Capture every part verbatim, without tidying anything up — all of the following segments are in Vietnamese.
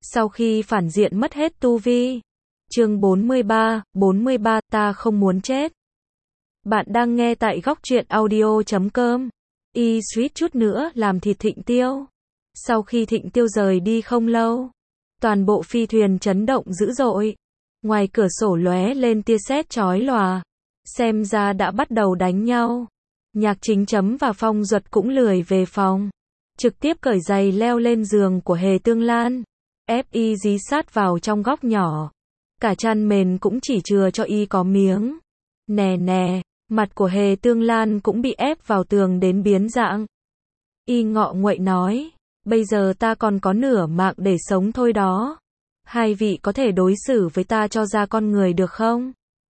Sau khi phản diện mất hết tu vi. Chương bốn mươi ba, bốn mươi ba, ta không muốn chết. Bạn đang nghe tại góc truyện audio chấm com. Y suýt chút nữa làm thịt Thịnh Tiêu. Sau khi Thịnh Tiêu rời đi không lâu, toàn bộ phi thuyền chấn động dữ dội. Ngoài cửa sổ lóe lên tia sét chói lòa. Xem ra đã bắt đầu đánh nhau. Nhạc Chính Chấm và Phong Duật cũng lười về phòng. Trực tiếp cởi giày leo lên giường của Hề Tương Lan. Ép y dí sát vào trong góc nhỏ. Cả chăn mền cũng chỉ chừa cho y có miếng. Nè nè, mặt của Hề Tương Lan cũng bị ép vào tường đến biến dạng. Y ngọ nguậy nói, bây giờ ta còn có nửa mạng để sống thôi đó. Hai vị có thể đối xử với ta cho ra con người được không?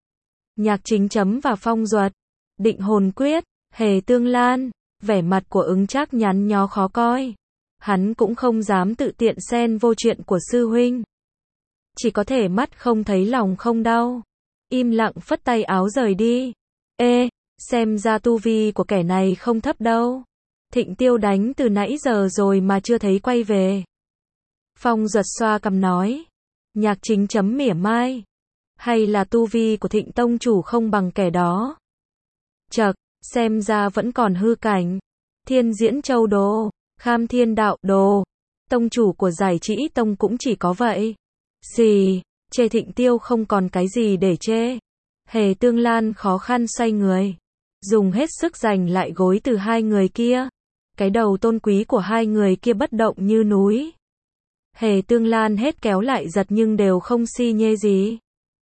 Nhạc Chính Chấm và Phong Duật. Định hồn quyết, Hề Tương Lan, vẻ mặt của ứng Trác nhắn nhó khó coi. Hắn cũng không dám tự tiện xen vô chuyện của sư huynh. Chỉ có thể mắt không thấy lòng không đau. Im lặng phất tay áo rời đi. Ê, xem ra tu vi của kẻ này không thấp đâu. Thịnh Tiêu đánh từ nãy giờ rồi mà chưa thấy quay về. Phong Duật xoa cằm nói. Nhạc Chính Chấm mỉa mai. Hay là tu vi của Thịnh tông chủ không bằng kẻ đó? Chậc, xem ra vẫn còn hư cảnh. Thiên Diễn Châu Đồ, Kham Thiên Đạo Đồ, tông chủ của Giải Trĩ Tông cũng chỉ có vậy. Xì, chê Thịnh Tiêu không còn cái gì để chê. Hề Tương Lan khó khăn xoay người, dùng hết sức giành lại gối từ hai người kia. Cái đầu tôn quý của hai người kia bất động như núi. Hề Tương Lan hết kéo lại giật nhưng đều không si nhê gì.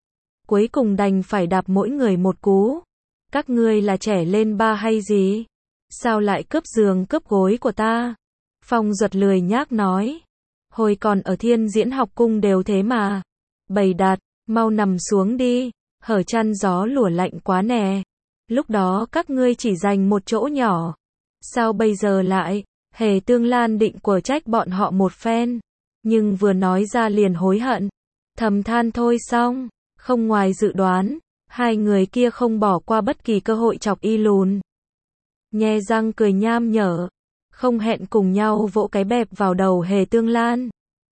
Cuối cùng đành phải đạp mỗi người một cú. Các ngươi là trẻ lên ba hay gì? Sao lại cướp giường cướp gối của ta? Phong Duật lười nhác nói. Hồi còn ở Thiên Diễn học cung đều thế mà. Bày đặt, mau nằm xuống đi. Hở chăn gió lùa lạnh quá nè. Lúc đó các ngươi chỉ dành một chỗ nhỏ. Sao bây giờ lại? Hề Tương Lan định quở trách bọn họ một phen. Nhưng vừa nói ra liền hối hận. Thầm than thôi xong. Không ngoài dự đoán. Hai người kia không bỏ qua bất kỳ cơ hội chọc y lùn. Nhe răng cười nham nhở. Không hẹn cùng nhau vỗ cái bẹp vào đầu Hề Tương Lan.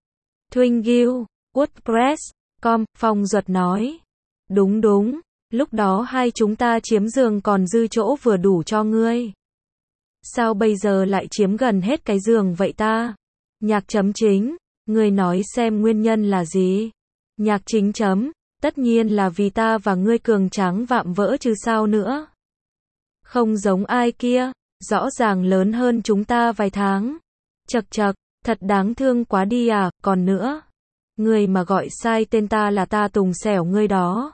Twingill, WordPress, com, Phong Duật nói. Đúng đúng, lúc đó hai chúng ta chiếm giường còn dư chỗ vừa đủ cho ngươi. Sao bây giờ lại chiếm gần hết cái giường vậy ta? Nhạc Chấm Chính, ngươi nói xem nguyên nhân là gì? Nhạc Chính Chấm, tất nhiên là vì ta và ngươi cường tráng vạm vỡ chứ sao nữa. Không giống ai kia, rõ ràng lớn hơn chúng ta vài tháng. Chậc chậc, thật đáng thương quá đi à, còn nữa. Ngươi mà gọi sai tên ta là ta tùng xẻo ngươi đó.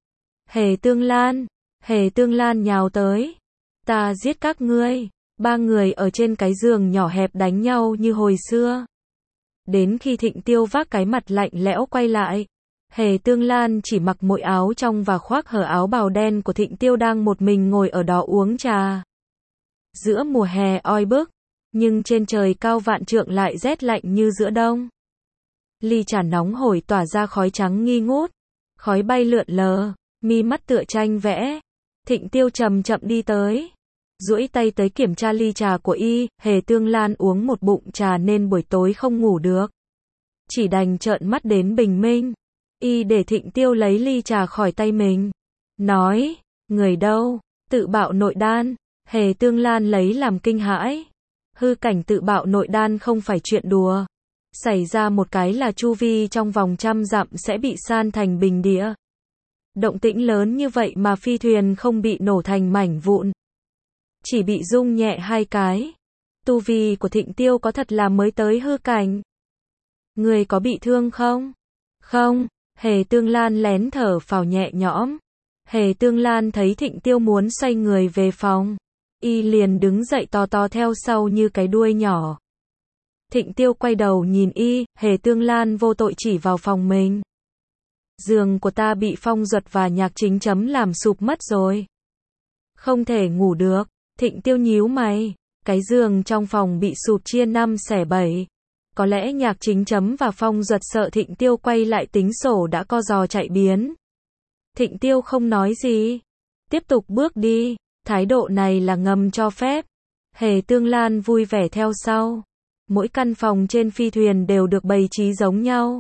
Hề Tương Lan, Hề Tương Lan nhào tới. Ta giết các ngươi. Ba người ở trên cái giường nhỏ hẹp đánh nhau như hồi xưa. Đến khi Thịnh Tiêu vác cái mặt lạnh lẽo quay lại. Hề Tương Lan chỉ mặc mỗi áo trong và khoác hở áo bào đen của Thịnh Tiêu đang một mình ngồi ở đó uống trà. Giữa mùa hè oi bức, nhưng trên trời cao vạn trượng lại rét lạnh như giữa đông. Ly trà nóng hổi tỏa ra khói trắng nghi ngút, khói bay lượn lờ, mi mắt tựa tranh vẽ. Thịnh Tiêu chậm chậm đi tới, duỗi tay tới kiểm tra ly trà của y. Hề Tương Lan uống một bụng trà nên buổi tối không ngủ được, chỉ đành trợn mắt đến bình minh. Y để Thịnh Tiêu lấy ly trà khỏi tay mình, nói, người đâu? Tự bạo nội đan. Hề Tương Lan lấy làm kinh hãi. Hư cảnh tự bạo nội đan không phải chuyện đùa. Xảy ra một cái là chu vi trong vòng trăm dặm sẽ bị san thành bình địa. Động tĩnh lớn như vậy mà phi thuyền không bị nổ thành mảnh vụn. Chỉ bị rung nhẹ hai cái. Tu vi của Thịnh Tiêu có thật là mới tới hư cảnh. Người có bị thương không? Không. Hề Tương Lan lén thở phào nhẹ nhõm. Hề Tương Lan thấy Thịnh Tiêu muốn xoay người về phòng. Y liền đứng dậy to to theo sau như cái đuôi nhỏ. Thịnh Tiêu quay đầu nhìn y. Hề Tương Lan vô tội chỉ vào phòng mình. Giường của ta bị Phong Duật và Nhạc Chính Chấm làm sụp mất rồi. Không thể ngủ được. Thịnh Tiêu nhíu mày. Cái giường trong phòng bị sụp chia năm xẻ bảy. Có lẽ Nhạc Chính Chấm và Phong Duật sợ Thịnh Tiêu quay lại tính sổ đã co giò chạy biến. Thịnh Tiêu không nói gì. Tiếp tục bước đi. Thái độ này là ngầm cho phép. Hề Tương Lan vui vẻ theo sau. Mỗi căn phòng trên phi thuyền đều được bày trí giống nhau.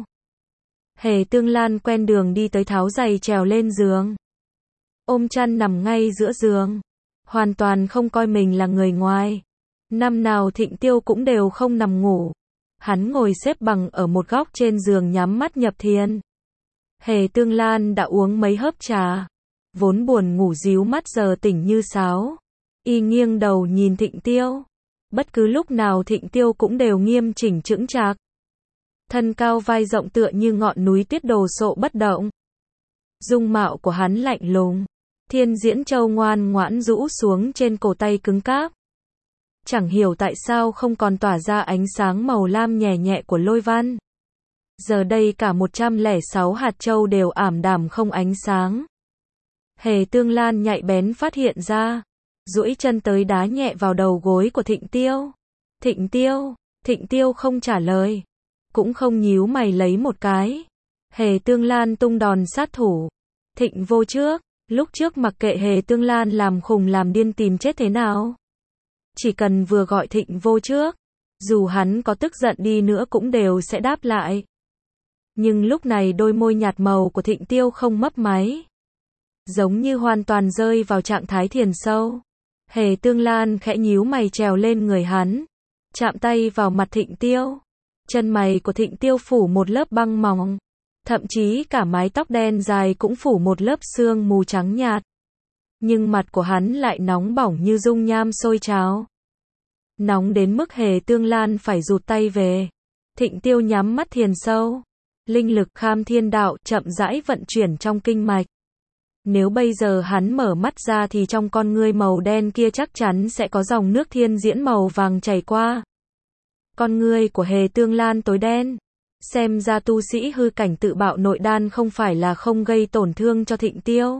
Hề Tương Lan quen đường đi tới tháo giày trèo lên giường. Ôm chăn nằm ngay giữa giường. Hoàn toàn không coi mình là người ngoài. Năm nào Thịnh Tiêu cũng đều không nằm ngủ. Hắn ngồi xếp bằng ở một góc trên giường nhắm mắt nhập thiền. Hề Tương Lan đã uống mấy hớp trà. Vốn buồn ngủ díu mắt giờ tỉnh như sáo. Y nghiêng đầu nhìn Thịnh Tiêu. Bất cứ lúc nào Thịnh Tiêu cũng đều nghiêm chỉnh chững chạc. Thân cao vai rộng tựa như ngọn núi tuyết đồ sộ bất động. Dung mạo của hắn lạnh lùng. Thiên diễn châu ngoan ngoãn rũ xuống trên cổ tay cứng cáp. Chẳng hiểu tại sao không còn tỏa ra ánh sáng màu lam nhẹ nhẹ của lôi văn. Giờ đây cả một trăm lẻ sáu hạt châu đều ảm đạm không ánh sáng. Hề Tương Lan nhạy bén phát hiện ra. Duỗi chân tới đá nhẹ vào đầu gối của Thịnh Tiêu. Thịnh Tiêu, Thịnh Tiêu không trả lời. Cũng không nhíu mày lấy một cái. Hề Tương Lan tung đòn sát thủ. Thịnh Vô Trước, lúc trước mặc kệ Hề Tương Lan làm khùng làm điên tìm chết thế nào. Chỉ cần vừa gọi Thịnh Vô Trước, dù hắn có tức giận đi nữa cũng đều sẽ đáp lại. Nhưng lúc này đôi môi nhạt màu của Thịnh Tiêu không mấp máy. Giống như hoàn toàn rơi vào trạng thái thiền sâu. Hề Tương Lan khẽ nhíu mày trèo lên người hắn. Chạm tay vào mặt Thịnh Tiêu. Chân mày của Thịnh Tiêu phủ một lớp băng mỏng. Thậm chí cả mái tóc đen dài cũng phủ một lớp sương mù trắng nhạt. Nhưng mặt của hắn lại nóng bỏng như dung nham sôi trào. Nóng đến mức Hề Tương Lan phải rụt tay về. Thịnh Tiêu nhắm mắt thiền sâu. Linh lực kham thiên đạo chậm rãi vận chuyển trong kinh mạch. Nếu bây giờ hắn mở mắt ra thì trong con ngươi màu đen kia chắc chắn sẽ có dòng nước thiên diễn màu vàng chảy qua. Con ngươi của Hề Tương Lan tối đen. Xem ra tu sĩ hư cảnh tự bạo nội đan không phải là không gây tổn thương cho Thịnh Tiêu.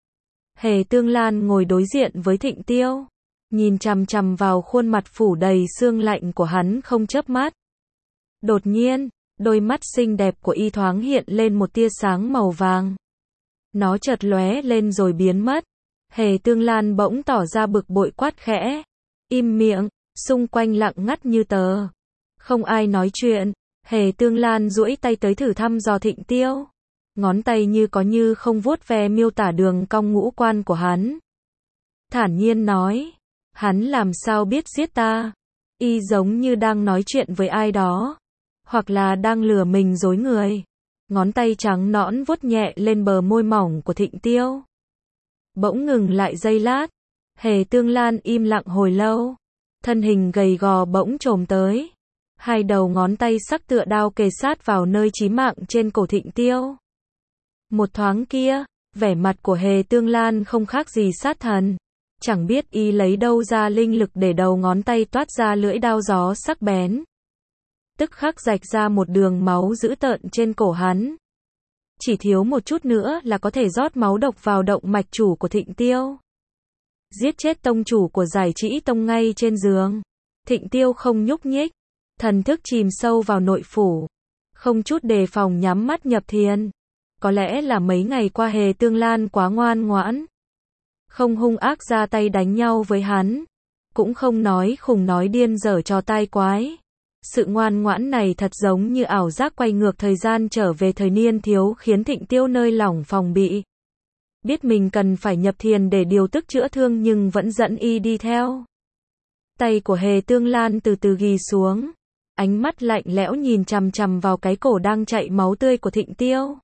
Hề Tương Lan ngồi đối diện với Thịnh Tiêu. Nhìn chằm chằm vào khuôn mặt phủ đầy sương lạnh của hắn không chớp mắt. Đột nhiên, đôi mắt xinh đẹp của y thoáng hiện lên một tia sáng màu vàng. Nó chợt lóe lên rồi biến mất. Hề Tương Lan bỗng tỏ ra bực bội quát khẽ. Im miệng, xung quanh lặng ngắt như tờ. Không ai nói chuyện. Hề Tương Lan duỗi tay tới thử thăm dò Thịnh Tiêu. Ngón tay như có như không vuốt ve miêu tả đường cong ngũ quan của hắn. Thản nhiên nói. Hắn làm sao biết giết ta? Y giống như đang nói chuyện với ai đó. Hoặc là đang lừa mình dối người. Ngón tay trắng nõn vuốt nhẹ lên bờ môi mỏng của Thịnh Tiêu. Bỗng ngừng lại giây lát. Hề Tương Lan im lặng hồi lâu. Thân hình gầy gò bỗng chồm tới. Hai đầu ngón tay sắc tựa đao kề sát vào nơi chí mạng trên cổ Thịnh Tiêu. Một thoáng kia, vẻ mặt của Hề Tương Lan không khác gì sát thần. Chẳng biết y lấy đâu ra linh lực để đầu ngón tay toát ra lưỡi đao gió sắc bén. Tức khắc rạch ra một đường máu dữ tợn trên cổ hắn. Chỉ thiếu một chút nữa là có thể rót máu độc vào động mạch chủ của Thịnh Tiêu. Giết chết tông chủ của Giải Trĩ Tông ngay trên giường. Thịnh Tiêu không nhúc nhích. Thần thức chìm sâu vào nội phủ. Không chút đề phòng nhắm mắt nhập thiền. Có lẽ là mấy ngày qua Hề Tương Lan quá ngoan ngoãn. Không hung ác ra tay đánh nhau với hắn. Cũng không nói khùng nói điên dở trò tai quái. Sự ngoan ngoãn này thật giống như ảo giác quay ngược thời gian trở về thời niên thiếu khiến Thịnh Tiêu nơi lỏng phòng bị. Biết mình cần phải nhập thiền để điều tức chữa thương nhưng vẫn dẫn y đi theo. Tay của Hề Tương Lan từ từ ghi xuống. Ánh mắt lạnh lẽo nhìn chằm chằm vào cái cổ đang chảy máu tươi của Thịnh Tiêu.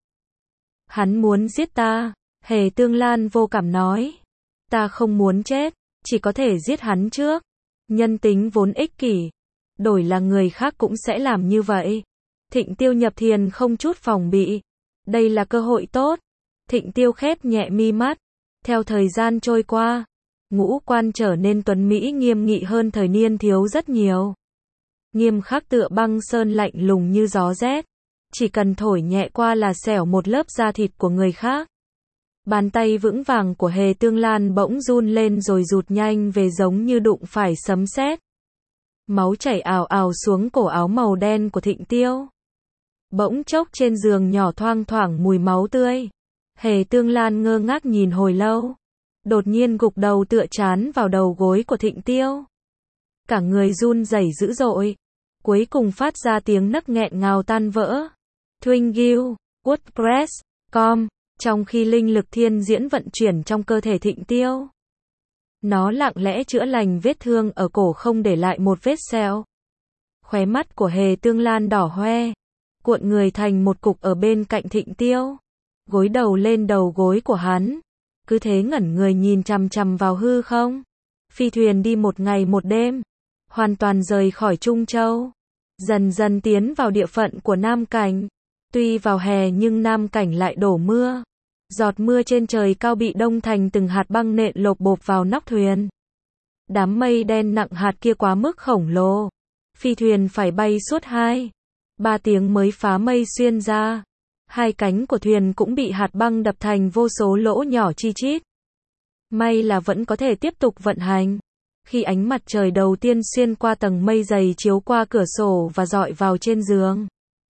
Hắn muốn giết ta. Hề Tương Lan vô cảm nói. Ta không muốn chết. Chỉ có thể giết hắn trước. Nhân tính vốn ích kỷ. Đổi là người khác cũng sẽ làm như vậy. Thịnh Tiêu nhập thiền không chút phòng bị. Đây là cơ hội tốt. Thịnh Tiêu khép nhẹ mi mắt. Theo thời gian trôi qua, ngũ quan trở nên tuấn mỹ nghiêm nghị hơn thời niên thiếu rất nhiều. Nghiêm khắc tựa băng sơn lạnh lùng như gió rét. Chỉ cần thổi nhẹ qua là xẻo một lớp da thịt của người khác. Bàn tay vững vàng của Hề Tương Lan bỗng run lên rồi rụt nhanh về giống như đụng phải sấm sét. Máu chảy ào ào xuống cổ áo màu đen của Thịnh Tiêu. Bỗng chốc trên giường nhỏ thoang thoảng mùi máu tươi. Hề Tương Lan ngơ ngác nhìn hồi lâu. Đột nhiên gục đầu tựa chán vào đầu gối của Thịnh Tiêu. Cả người run rẩy dữ dội. cuối cùng phát ra tiếng nấc nghẹn ngào tan vỡ. Twingill, WordPress, com, trong khi linh lực thiên diễn vận chuyển trong cơ thể Thịnh Tiêu. Nó lặng lẽ chữa lành vết thương ở cổ không để lại một vết sẹo. Khóe mắt của Hề Tương Lan đỏ hoe, cuộn người thành một cục ở bên cạnh Thịnh Tiêu, gối đầu lên đầu gối của hắn, cứ thế ngẩn người nhìn chằm chằm vào hư không. Phi thuyền đi một ngày một đêm, hoàn toàn rời khỏi Trung Châu, dần dần tiến vào địa phận của Nam Cảnh. Tuy vào hè nhưng Nam Cảnh lại đổ mưa. Giọt mưa trên trời cao bị đông thành từng hạt băng nện lộp bộp vào nóc thuyền. Đám mây đen nặng hạt kia quá mức khổng lồ. Phi thuyền phải bay suốt hai, ba tiếng mới phá mây xuyên ra. Hai cánh của thuyền cũng bị hạt băng đập thành vô số lỗ nhỏ chi chít. May là vẫn có thể tiếp tục vận hành. Khi ánh mặt trời đầu tiên xuyên qua tầng mây dày chiếu qua cửa sổ và dọi vào trên giường.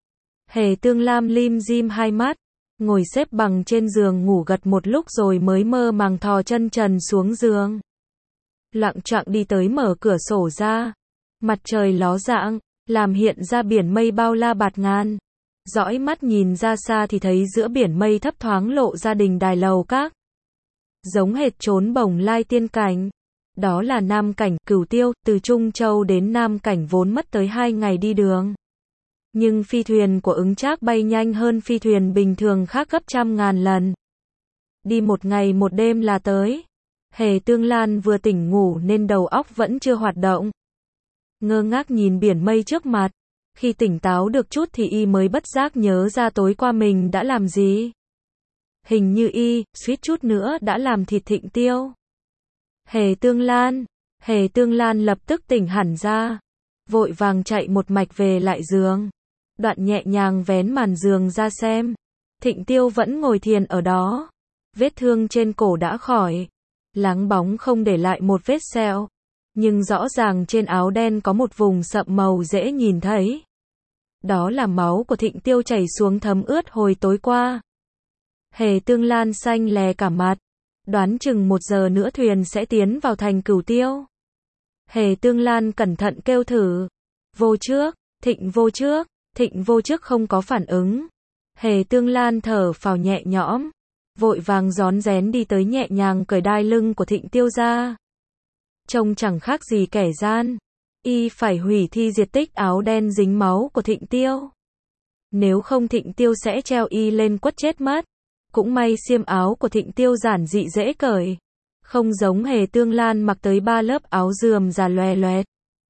Hề Tương Lam lim dim hai mắt, ngồi xếp bằng trên giường ngủ gật một lúc rồi mới mơ màng thò chân trần xuống giường. Lặng chặng đi tới mở cửa sổ ra. Mặt trời ló dạng, làm hiện ra biển mây bao la bạt ngàn. Dõi mắt nhìn ra xa thì thấy giữa biển mây thấp thoáng lộ ra đình đài lầu các. Giống hệt chốn Bồng Lai tiên cảnh. Đó là Nam Cảnh, Cửu Tiêu, từ Trung Châu đến Nam Cảnh vốn mất tới hai ngày đi đường. Nhưng phi thuyền của Ứng Trác bay nhanh hơn phi thuyền bình thường khác gấp trăm ngàn lần. Đi một ngày một đêm là tới. Hề Tương Lan vừa tỉnh ngủ nên đầu óc vẫn chưa hoạt động. Ngơ ngác nhìn biển mây trước mặt. Khi tỉnh táo được chút thì y mới bất giác nhớ ra tối qua mình đã làm gì. Hình như y, suýt chút nữa đã làm thịt Thịnh Tiêu. Hề Tương Lan, Hề Tương Lan lập tức tỉnh hẳn ra. Vội vàng chạy một mạch về lại giường. Đoạn nhẹ nhàng vén màn giường ra xem. Thịnh Tiêu vẫn ngồi thiền ở đó. Vết thương trên cổ đã khỏi. Láng bóng không để lại một vết sẹo. Nhưng rõ ràng trên áo đen có một vùng sậm màu dễ nhìn thấy. Đó là máu của Thịnh Tiêu chảy xuống thấm ướt hồi tối qua. Hề Tương Lan xanh lè cả mặt. Đoán chừng một giờ nữa thuyền sẽ tiến vào thành Cửu Tiêu. Hề Tương Lan cẩn thận kêu thử. Vô trước, Thịnh vô trước, Thịnh vô trước không có phản ứng. Hề Tương Lan thở phào nhẹ nhõm. Vội vàng rón rén đi tới nhẹ nhàng cởi đai lưng của Thịnh Tiêu ra. Trông chẳng khác gì kẻ gian. Y phải hủy thi diệt tích áo đen dính máu của Thịnh Tiêu. Nếu không Thịnh Tiêu sẽ treo y lên quất chết mất. Cũng may xiêm áo của Thịnh Tiêu giản dị dễ cởi. Không giống Hề Tương Lan mặc tới ba lớp áo rườm rà loè loẹt.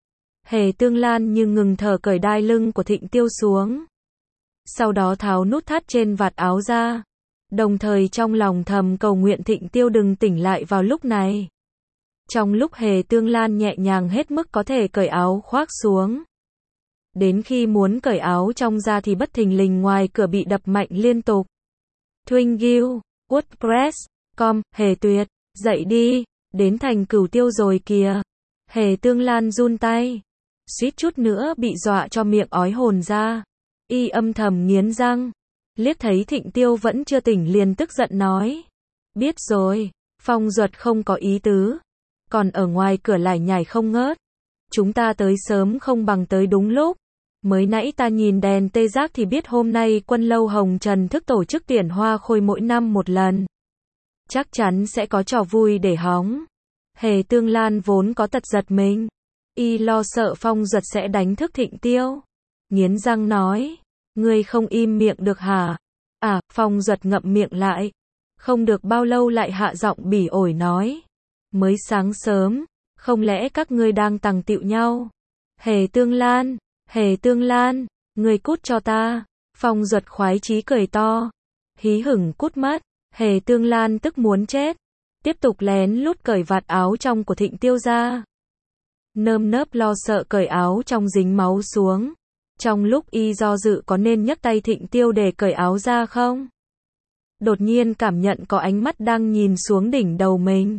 Hề Tương Lan như ngừng thở cởi đai lưng của Thịnh Tiêu xuống. Sau đó tháo nút thắt trên vạt áo ra. Đồng thời trong lòng thầm cầu nguyện Thịnh Tiêu đừng tỉnh lại vào lúc này. Trong lúc Hề Tương Lan nhẹ nhàng hết mức có thể cởi áo khoác xuống. Đến khi muốn cởi áo trong ra thì bất thình lình ngoài cửa bị đập mạnh liên tục. Twingill, WordPress, com, Hề Tuyệt, dậy đi, đến thành Cửu Tiêu rồi kìa. Hề Tương Lan run tay, suýt chút nữa bị dọa cho miệng ói hồn ra. Y âm thầm nghiến răng, liếc thấy Thịnh Tiêu vẫn chưa tỉnh liền tức giận nói. Biết rồi, Phong Duật không có ý tứ. Còn ở ngoài cửa lải nhải không ngớt. Chúng ta tới sớm không bằng tới đúng lúc. Mới nãy ta nhìn đèn tê giác thì biết hôm nay Quân Lâu Hồng Trần thức tổ chức tiễn hoa khôi mỗi năm một lần. Chắc chắn sẽ có trò vui để hóng. Hề Tương Lan vốn có tật giật mình. Y lo sợ Phong Duật sẽ đánh thức Thịnh Tiêu. Nghiến răng nói. Ngươi không im miệng được hả? À, Phong Duật ngậm miệng lại. Không được bao lâu lại hạ giọng bỉ ổi nói. Mới sáng sớm, không lẽ các ngươi đang tằng tịu nhau? Hề Tương Lan, Hề Tương Lan, ngươi cút cho ta. Phong Duật khoái chí cười to. Hí hửng cút mất. Hề Tương Lan tức muốn chết. Tiếp tục lén lút cởi vạt áo trong của Thịnh Tiêu ra. Nơm nớp lo sợ cởi áo trong dính máu xuống. Trong lúc y do dự có nên nhấc tay Thịnh Tiêu để cởi áo ra không? Đột nhiên cảm nhận có ánh mắt đang nhìn xuống đỉnh đầu mình.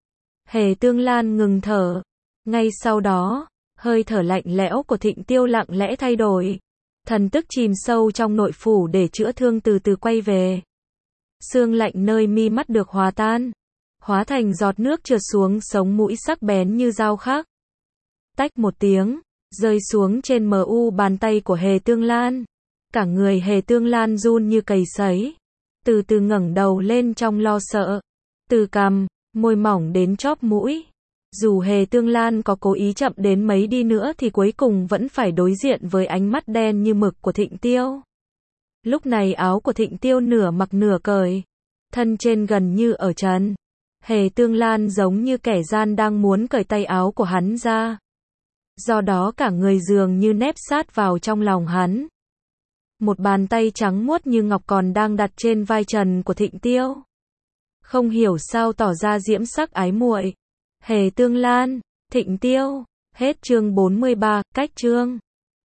Hề Tương Lan ngừng thở. Ngay sau đó, hơi thở lạnh lẽo của Thịnh Tiêu lặng lẽ thay đổi. Thần tức chìm sâu trong nội phủ để chữa thương từ từ quay về. Xương lạnh nơi mi mắt được hòa tan. Hóa thành giọt nước trượt xuống sống mũi sắc bén như dao khắc. Tách một tiếng, rơi xuống trên mờ u bàn tay của Hề Tương Lan. Cả người Hề Tương Lan run như cầy sấy, từ từ ngẩng đầu lên trong lo sợ. Từ cằm, môi mỏng đến chóp mũi. Dù Hề Tương Lan có cố ý chậm đến mấy đi nữa thì cuối cùng vẫn phải đối diện với ánh mắt đen như mực của Thịnh Tiêu. Lúc này áo của Thịnh Tiêu nửa mặc nửa cởi, thân trên gần như ở trần. Hề Tương Lan giống như kẻ gian đang muốn cởi tay áo của hắn ra. Do đó cả người dường như nép sát vào trong lòng hắn. Một bàn tay trắng muốt như ngọc còn đang đặt trên vai trần của Thịnh Tiêu. Không hiểu sao tỏ ra diễm sắc ái muội. Hề Tương Lan, Thịnh Tiêu. Hết chương bốn mươi ba, cách chương.